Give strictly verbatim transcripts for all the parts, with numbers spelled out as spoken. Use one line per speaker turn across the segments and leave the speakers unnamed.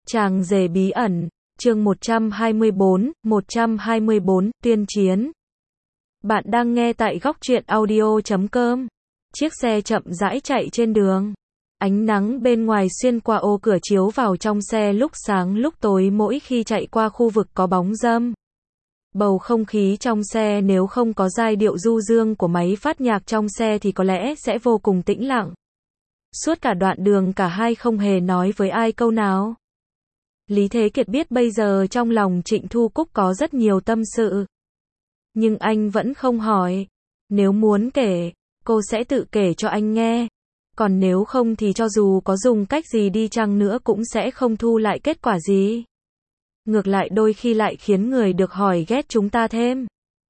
Chàng rể bí ẩn, chương một trăm hai mươi bốn, một trăm hai mươi bốn, tuyên chiến. Bạn đang nghe tại góc truyện audio chấm com. Chiếc xe chậm rãi chạy trên đường. Ánh nắng bên ngoài xuyên qua ô cửa chiếu vào trong xe lúc sáng lúc tối mỗi khi chạy qua khu vực có bóng râm. Bầu không khí trong xe nếu không có giai điệu du dương của máy phát nhạc trong xe thì có lẽ sẽ vô cùng tĩnh lặng. Suốt cả đoạn đường cả hai không hề nói với ai câu nào. Lý Thế Kiệt biết bây giờ trong lòng Trịnh Thu Cúc có rất nhiều tâm sự. Nhưng anh vẫn không hỏi. Nếu muốn kể, cô sẽ tự kể cho anh nghe. Còn nếu không thì cho dù có dùng cách gì đi chăng nữa cũng sẽ không thu lại kết quả gì. Ngược lại đôi khi lại khiến người được hỏi ghét chúng ta thêm.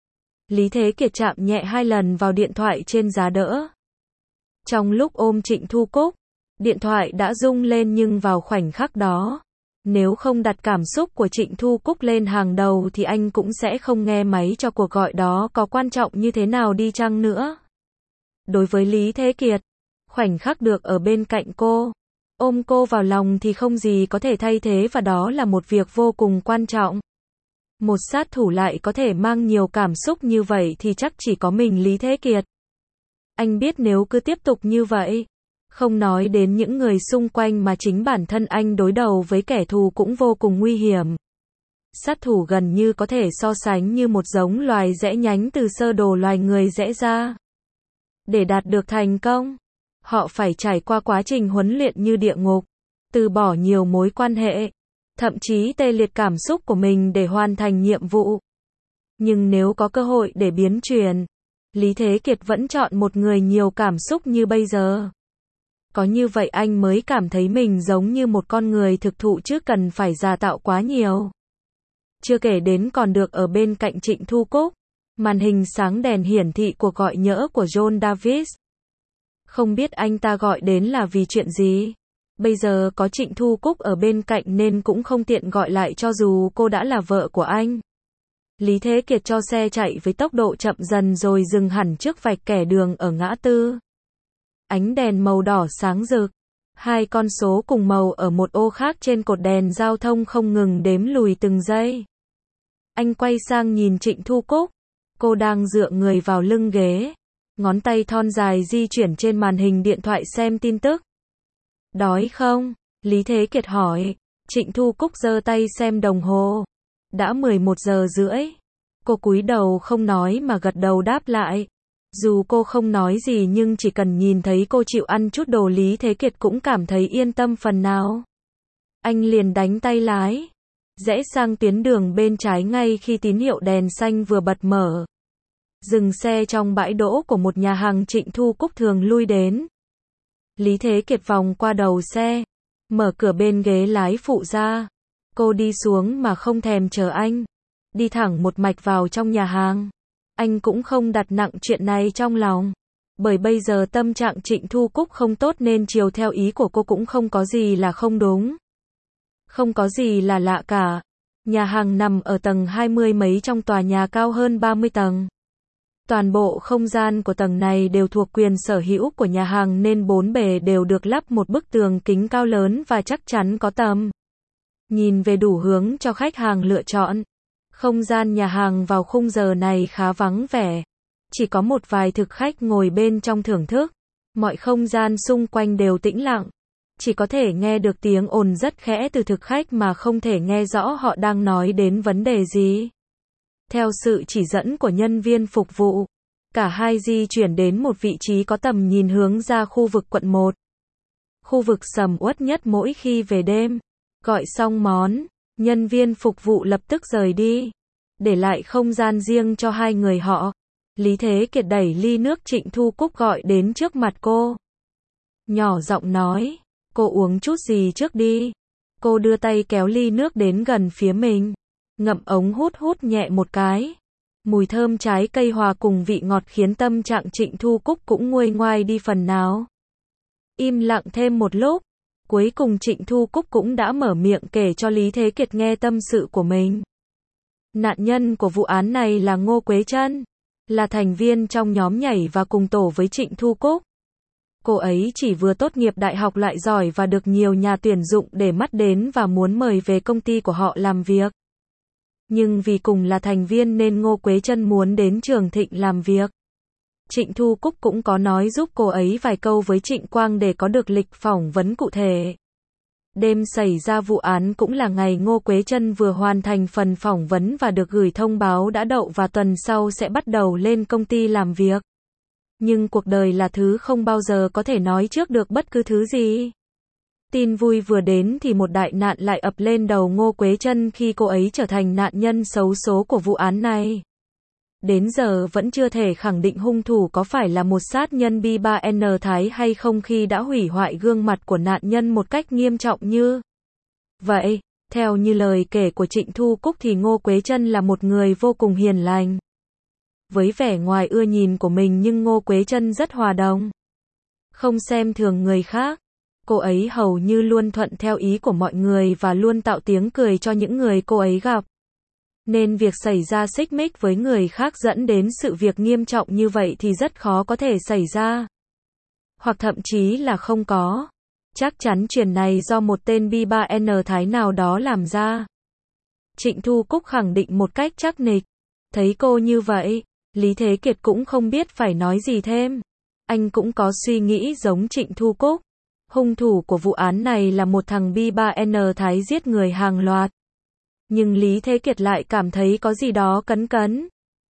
Lý Thế Kiệt chạm nhẹ hai lần vào điện thoại trên giá đỡ. Trong lúc ôm Trịnh Thu Cúc, điện thoại đã rung lên nhưng vào khoảnh khắc đó, nếu không đặt cảm xúc của Trịnh Thu Cúc lên hàng đầu thì anh cũng sẽ không nghe máy cho cuộc gọi đó có quan trọng như thế nào đi chăng nữa. Đối với Lý Thế Kiệt, khoảnh khắc được ở bên cạnh cô, ôm cô vào lòng thì không gì có thể thay thế và đó là một việc vô cùng quan trọng. Một sát thủ lại có thể mang nhiều cảm xúc như vậy thì chắc chỉ có mình Lý Thế Kiệt. Anh biết nếu cứ tiếp tục như vậy, không nói đến những người xung quanh mà chính bản thân anh đối đầu với kẻ thù cũng vô cùng nguy hiểm. Sát thủ gần như có thể so sánh như một giống loài rẽ nhánh từ sơ đồ loài người rẽ ra. Để đạt được thành công, họ phải trải qua quá trình huấn luyện như địa ngục, từ bỏ nhiều mối quan hệ, thậm chí tê liệt cảm xúc của mình để hoàn thành nhiệm vụ. Nhưng nếu có cơ hội để biến chuyển, Lý Thế Kiệt vẫn chọn một người nhiều cảm xúc như bây giờ. Có như vậy anh mới cảm thấy mình giống như một con người thực thụ chứ cần phải giả tạo quá nhiều. Chưa kể đến còn được ở bên cạnh Trịnh Thu Cúc. Màn hình sáng đèn hiển thị cuộc gọi nhỡ của John Davis. Không biết anh ta gọi đến là vì chuyện gì. Bây giờ có Trịnh Thu Cúc ở bên cạnh nên cũng không tiện gọi lại cho dù cô đã là vợ của anh. Lý Thế Kiệt cho xe chạy với tốc độ chậm dần rồi dừng hẳn trước vạch kẻ đường ở ngã tư. Ánh đèn màu đỏ sáng rực. Hai con số cùng màu ở một ô khác trên cột đèn giao thông không ngừng đếm lùi từng giây. Anh quay sang nhìn Trịnh Thu Cúc. Cô đang dựa người vào lưng ghế. Ngón tay thon dài di chuyển trên màn hình điện thoại xem tin tức. Đói không? Lý Thế Kiệt hỏi. Trịnh Thu Cúc giơ tay xem đồng hồ. Đã mười một giờ rưỡi. Cô cúi đầu không nói mà gật đầu đáp lại. Dù cô không nói gì nhưng chỉ cần nhìn thấy cô chịu ăn chút đồ Lý Thế Kiệt cũng cảm thấy yên tâm phần nào. Anh liền đánh tay lái. Rẽ sang tuyến đường bên trái ngay khi tín hiệu đèn xanh vừa bật mở. Dừng xe trong bãi đỗ của một nhà hàng Trịnh Thu Cúc thường lui đến. Lý Thế Kiệt vòng qua đầu xe. Mở cửa bên ghế lái phụ ra. Cô đi xuống mà không thèm chờ anh. Đi thẳng một mạch vào trong nhà hàng. Anh cũng không đặt nặng chuyện này trong lòng. Bởi bây giờ tâm trạng Trịnh Thu Cúc không tốt nên chiều theo ý của cô cũng không có gì là không đúng. Không có gì là lạ cả. Nhà hàng nằm ở tầng hai mươi mấy trong tòa nhà cao hơn ba mươi tầng. Toàn bộ không gian của tầng này đều thuộc quyền sở hữu của nhà hàng nên bốn bề đều được lắp một bức tường kính cao lớn và chắc chắn có tầm nhìn về đủ hướng cho khách hàng lựa chọn. Không gian nhà hàng vào khung giờ này khá vắng vẻ. Chỉ có một vài thực khách ngồi bên trong thưởng thức. Mọi không gian xung quanh đều tĩnh lặng. Chỉ có thể nghe được tiếng ồn rất khẽ từ thực khách mà không thể nghe rõ họ đang nói đến vấn đề gì. Theo sự chỉ dẫn của nhân viên phục vụ, cả hai di chuyển đến một vị trí có tầm nhìn hướng ra khu vực quận một. Khu vực sầm uất nhất mỗi khi về đêm. Gọi xong món, nhân viên phục vụ lập tức rời đi, để lại không gian riêng cho hai người họ. Lý Thế Kiệt đẩy ly nước Trịnh Thu Cúc gọi đến trước mặt cô. Nhỏ giọng nói, cô uống chút gì trước đi. Cô đưa tay kéo ly nước đến gần phía mình. Ngậm ống hút hút nhẹ một cái. Mùi thơm trái cây hòa cùng vị ngọt khiến tâm trạng Trịnh Thu Cúc cũng nguôi ngoai đi phần nào. Im lặng thêm một lúc. Cuối cùng Trịnh Thu Cúc cũng đã mở miệng kể cho Lý Thế Kiệt nghe tâm sự của mình. Nạn nhân của vụ án này là Ngô Quế Trân, là thành viên trong nhóm nhảy và cùng tổ với Trịnh Thu Cúc. Cô ấy chỉ vừa tốt nghiệp đại học lại giỏi và được nhiều nhà tuyển dụng để mắt đến và muốn mời về công ty của họ làm việc. Nhưng vì cùng là thành viên nên Ngô Quế Trân muốn đến Trường Thịnh làm việc. Trịnh Thu Cúc cũng có nói giúp cô ấy vài câu với Trịnh Quang để có được lịch phỏng vấn cụ thể. Đêm xảy ra vụ án cũng là ngày Ngô Quế Trân vừa hoàn thành phần phỏng vấn và được gửi thông báo đã đậu và tuần sau sẽ bắt đầu lên công ty làm việc. Nhưng cuộc đời là thứ không bao giờ có thể nói trước được bất cứ thứ gì. Tin vui vừa đến thì một đại nạn lại ập lên đầu Ngô Quế Trân khi cô ấy trở thành nạn nhân xấu số của vụ án này. Đến giờ vẫn chưa thể khẳng định hung thủ có phải là một sát nhân B ba N Thái hay không khi đã hủy hoại gương mặt của nạn nhân một cách nghiêm trọng như vậy. Theo như lời kể của Trịnh Thu Cúc thì Ngô Quế Trân là một người vô cùng hiền lành. Với vẻ ngoài ưa nhìn của mình nhưng Ngô Quế Trân rất hòa đồng. Không xem thường người khác. Cô ấy hầu như luôn thuận theo ý của mọi người và luôn tạo tiếng cười cho những người cô ấy gặp. Nên việc xảy ra xích mích với người khác dẫn đến sự việc nghiêm trọng như vậy thì rất khó có thể xảy ra. Hoặc thậm chí là không có. Chắc chắn chuyện này do một tên B ba N Thái nào đó làm ra. Trịnh Thu Cúc khẳng định một cách chắc nịch. Thấy cô như vậy, Lý Thế Kiệt cũng không biết phải nói gì thêm. Anh cũng có suy nghĩ giống Trịnh Thu Cúc. Hung thủ của vụ án này là một thằng B ba N Thái giết người hàng loạt. Nhưng Lý Thế Kiệt lại cảm thấy có gì đó cấn cấn.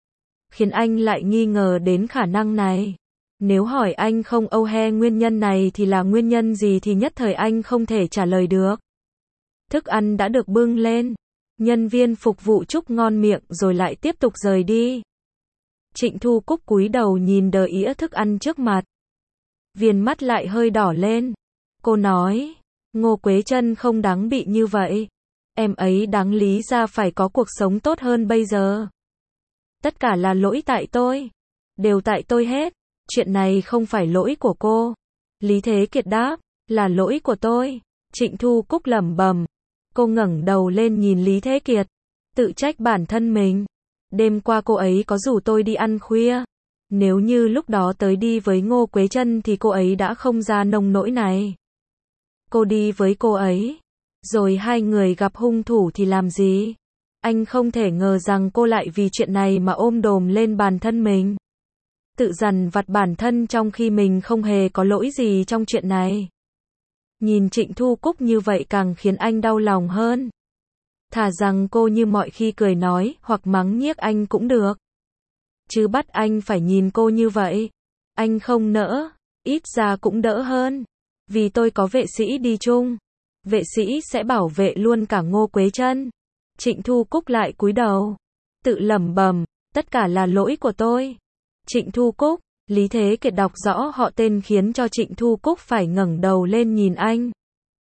Khiến anh lại nghi ngờ đến khả năng này. Nếu hỏi anh không âu he nguyên nhân này thì là nguyên nhân gì thì nhất thời anh không thể trả lời được. Thức ăn đã được bưng lên. Nhân viên phục vụ chúc ngon miệng rồi lại tiếp tục rời đi. Trịnh Thu Cúc cúi đầu nhìn đờ ĩa thức ăn trước mặt. Viền mắt lại hơi đỏ lên. Cô nói, Ngô Quế Trân không đáng bị như vậy. Em ấy đáng lý ra phải có cuộc sống tốt hơn bây giờ. Tất cả là lỗi tại tôi. Đều tại tôi hết. Chuyện này không phải lỗi của cô. Lý Thế Kiệt đáp, là lỗi của tôi. Trịnh Thu Cúc lẩm bẩm. Cô ngẩng đầu lên nhìn Lý Thế Kiệt. Tự trách bản thân mình. Đêm qua cô ấy có rủ tôi đi ăn khuya. Nếu như lúc đó tới đi với Ngô Quế Trân thì cô ấy đã không ra nông nỗi này. Cô đi với cô ấy. Rồi hai người gặp hung thủ thì làm gì? Anh không thể ngờ rằng cô lại vì chuyện này mà ôm đồm lên bản thân mình. Tự dằn vặt bản thân trong khi mình không hề có lỗi gì trong chuyện này. Nhìn Trịnh Thu Cúc như vậy càng khiến anh đau lòng hơn. Thà rằng cô như mọi khi cười nói hoặc mắng nhiếc anh cũng được. Chứ bắt anh phải nhìn cô như vậy. Anh không nỡ, ít ra cũng đỡ hơn. Vì tôi có vệ sĩ đi chung. Vệ sĩ sẽ bảo vệ luôn cả Ngô Quế Trân. Trịnh Thu Cúc lại cúi đầu. Tự lẩm bẩm, tất cả là lỗi của tôi. Trịnh Thu Cúc, Lý Thế Kiệt đọc rõ họ tên khiến cho Trịnh Thu Cúc phải ngẩng đầu lên nhìn anh.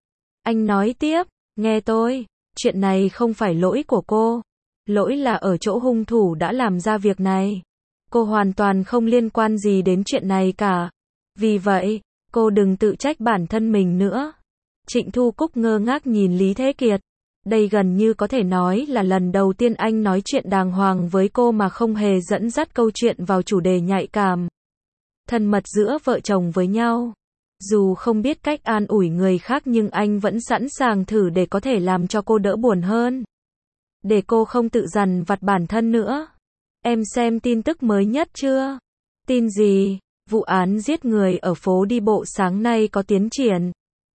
Anh nói tiếp, nghe tôi, chuyện này không phải lỗi của cô. Lỗi là ở chỗ hung thủ đã làm ra việc này. Cô hoàn toàn không liên quan gì đến chuyện này cả. Vì vậy, cô đừng tự trách bản thân mình nữa. Trịnh Thu Cúc ngơ ngác nhìn Lý Thế Kiệt. Đây gần như có thể nói là lần đầu tiên anh nói chuyện đàng hoàng với cô mà không hề dẫn dắt câu chuyện vào chủ đề nhạy cảm. Thân mật giữa vợ chồng với nhau. Dù không biết cách an ủi người khác nhưng anh vẫn sẵn sàng thử để có thể làm cho cô đỡ buồn hơn. Để cô không tự dằn vặt bản thân nữa. Em xem tin tức mới nhất chưa? Tin gì? Vụ án giết người ở phố đi bộ sáng nay có tiến triển.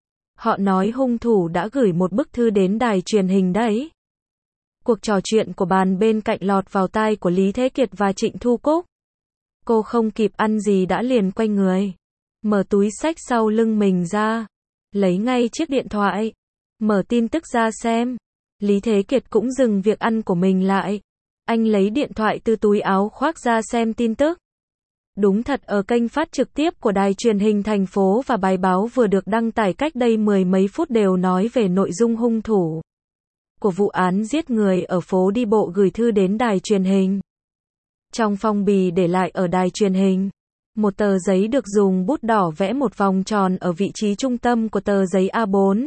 Họ nói hung thủ đã gửi một bức thư đến đài truyền hình đấy. Cuộc trò chuyện của bàn bên cạnh lọt vào tai của Lý Thế Kiệt và Trịnh Thu Cúc. Cô không kịp ăn gì đã liền quay người. Mở túi xách sau lưng mình ra. Lấy ngay chiếc điện thoại. Mở tin tức ra xem. Lý Thế Kiệt cũng dừng việc ăn của mình lại. Anh lấy điện thoại từ túi áo khoác ra xem tin tức. Đúng thật ở kênh phát trực tiếp của đài truyền hình thành phố và bài báo vừa được đăng tải cách đây mười mấy phút đều nói về nội dung hung thủ của vụ án giết người ở phố đi bộ gửi thư đến đài truyền hình. Trong phong bì để lại ở đài truyền hình, một tờ giấy được dùng bút đỏ vẽ một vòng tròn ở vị trí trung tâm của tờ giấy A bốn.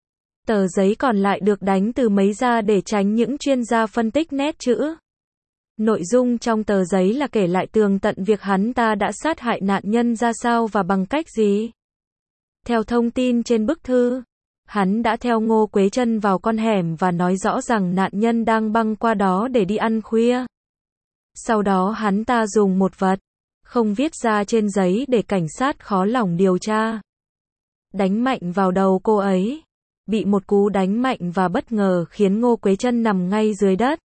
Tờ giấy còn lại được đánh từ mấy ra để tránh những chuyên gia phân tích nét chữ. Nội dung trong tờ giấy là kể lại tường tận việc hắn ta đã sát hại nạn nhân ra sao và bằng cách gì. Theo thông tin trên bức thư, hắn đã theo Ngô Quế Trân vào con hẻm và nói rõ rằng nạn nhân đang băng qua đó để đi ăn khuya. Sau đó hắn ta dùng một vật không viết ra trên giấy để cảnh sát khó lòng điều tra. Đánh mạnh vào đầu cô ấy. Bị một cú đánh mạnh và bất ngờ khiến Ngô Quế Trân nằm ngay dưới đất.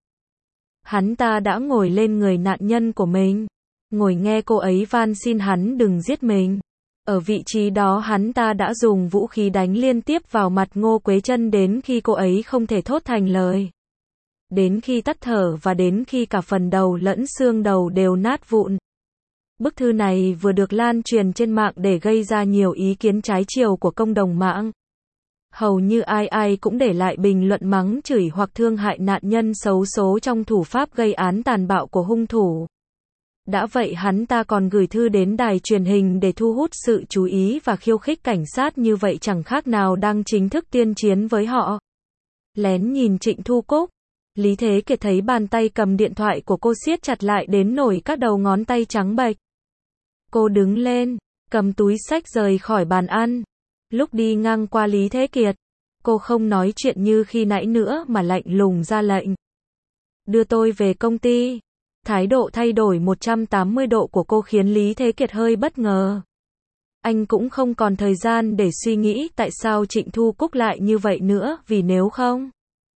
Hắn ta đã ngồi lên người nạn nhân của mình, ngồi nghe cô ấy van xin hắn đừng giết mình. Ở vị trí đó hắn ta đã dùng vũ khí đánh liên tiếp vào mặt Ngô Quế Trân đến khi cô ấy không thể thốt thành lời. Đến khi tắt thở và đến khi cả phần đầu lẫn xương đầu đều nát vụn. Bức thư này vừa được lan truyền trên mạng để gây ra nhiều ý kiến trái chiều của cộng đồng mạng. Hầu như ai ai cũng để lại bình luận mắng chửi hoặc thương hại nạn nhân xấu số trong thủ pháp gây án tàn bạo của hung thủ. Đã vậy hắn ta còn gửi thư đến đài truyền hình để thu hút sự chú ý và khiêu khích cảnh sát, như vậy chẳng khác nào đang chính thức tuyên chiến với họ. Lén nhìn Trịnh Thu Cúc, Lý Thế Kiệt thấy bàn tay cầm điện thoại của cô siết chặt lại đến nổi các đầu ngón tay trắng bệch. Cô đứng lên, cầm túi xách rời khỏi bàn ăn. Lúc đi ngang qua Lý Thế Kiệt, cô không nói chuyện như khi nãy nữa mà lạnh lùng ra lệnh. Đưa tôi về công ty. Thái độ thay đổi một trăm tám mươi độ của cô khiến Lý Thế Kiệt hơi bất ngờ. Anh cũng không còn thời gian để suy nghĩ tại sao Trịnh Thu Cúc lại như vậy nữa, vì nếu không,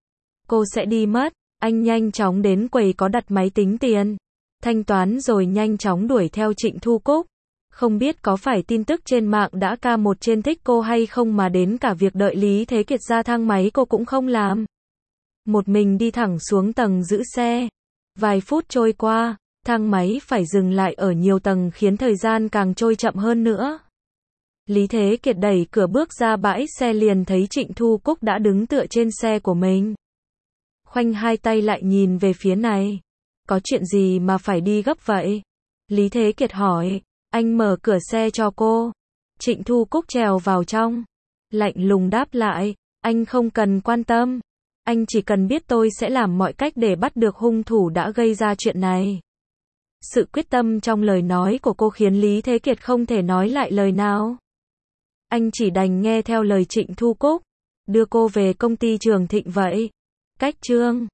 cô sẽ đi mất. Anh nhanh chóng đến quầy có đặt máy tính tiền, thanh toán rồi nhanh chóng đuổi theo Trịnh Thu Cúc. Không biết có phải tin tức trên mạng đã ca một trên thích cô hay không mà đến cả việc đợi Lý Thế Kiệt ra thang máy cô cũng không làm. Một mình đi thẳng xuống tầng giữ xe. Vài phút trôi qua, thang máy phải dừng lại ở nhiều tầng khiến thời gian càng trôi chậm hơn nữa. Lý Thế Kiệt đẩy cửa bước ra bãi xe liền thấy Trịnh Thu Cúc đã đứng tựa trên xe của mình. Khoanh hai tay lại nhìn về phía này. Có chuyện gì mà phải đi gấp vậy? Lý Thế Kiệt hỏi. Anh mở cửa xe cho cô. Trịnh Thu Cúc trèo vào trong. Lạnh lùng đáp lại. Anh không cần quan tâm. Anh chỉ cần biết tôi sẽ làm mọi cách để bắt được hung thủ đã gây ra chuyện này. Sự quyết tâm trong lời nói của cô khiến Lý Thế Kiệt không thể nói lại lời nào. Anh chỉ đành nghe theo lời Trịnh Thu Cúc. Đưa cô về công ty Trường Thịnh vậy. Cách chương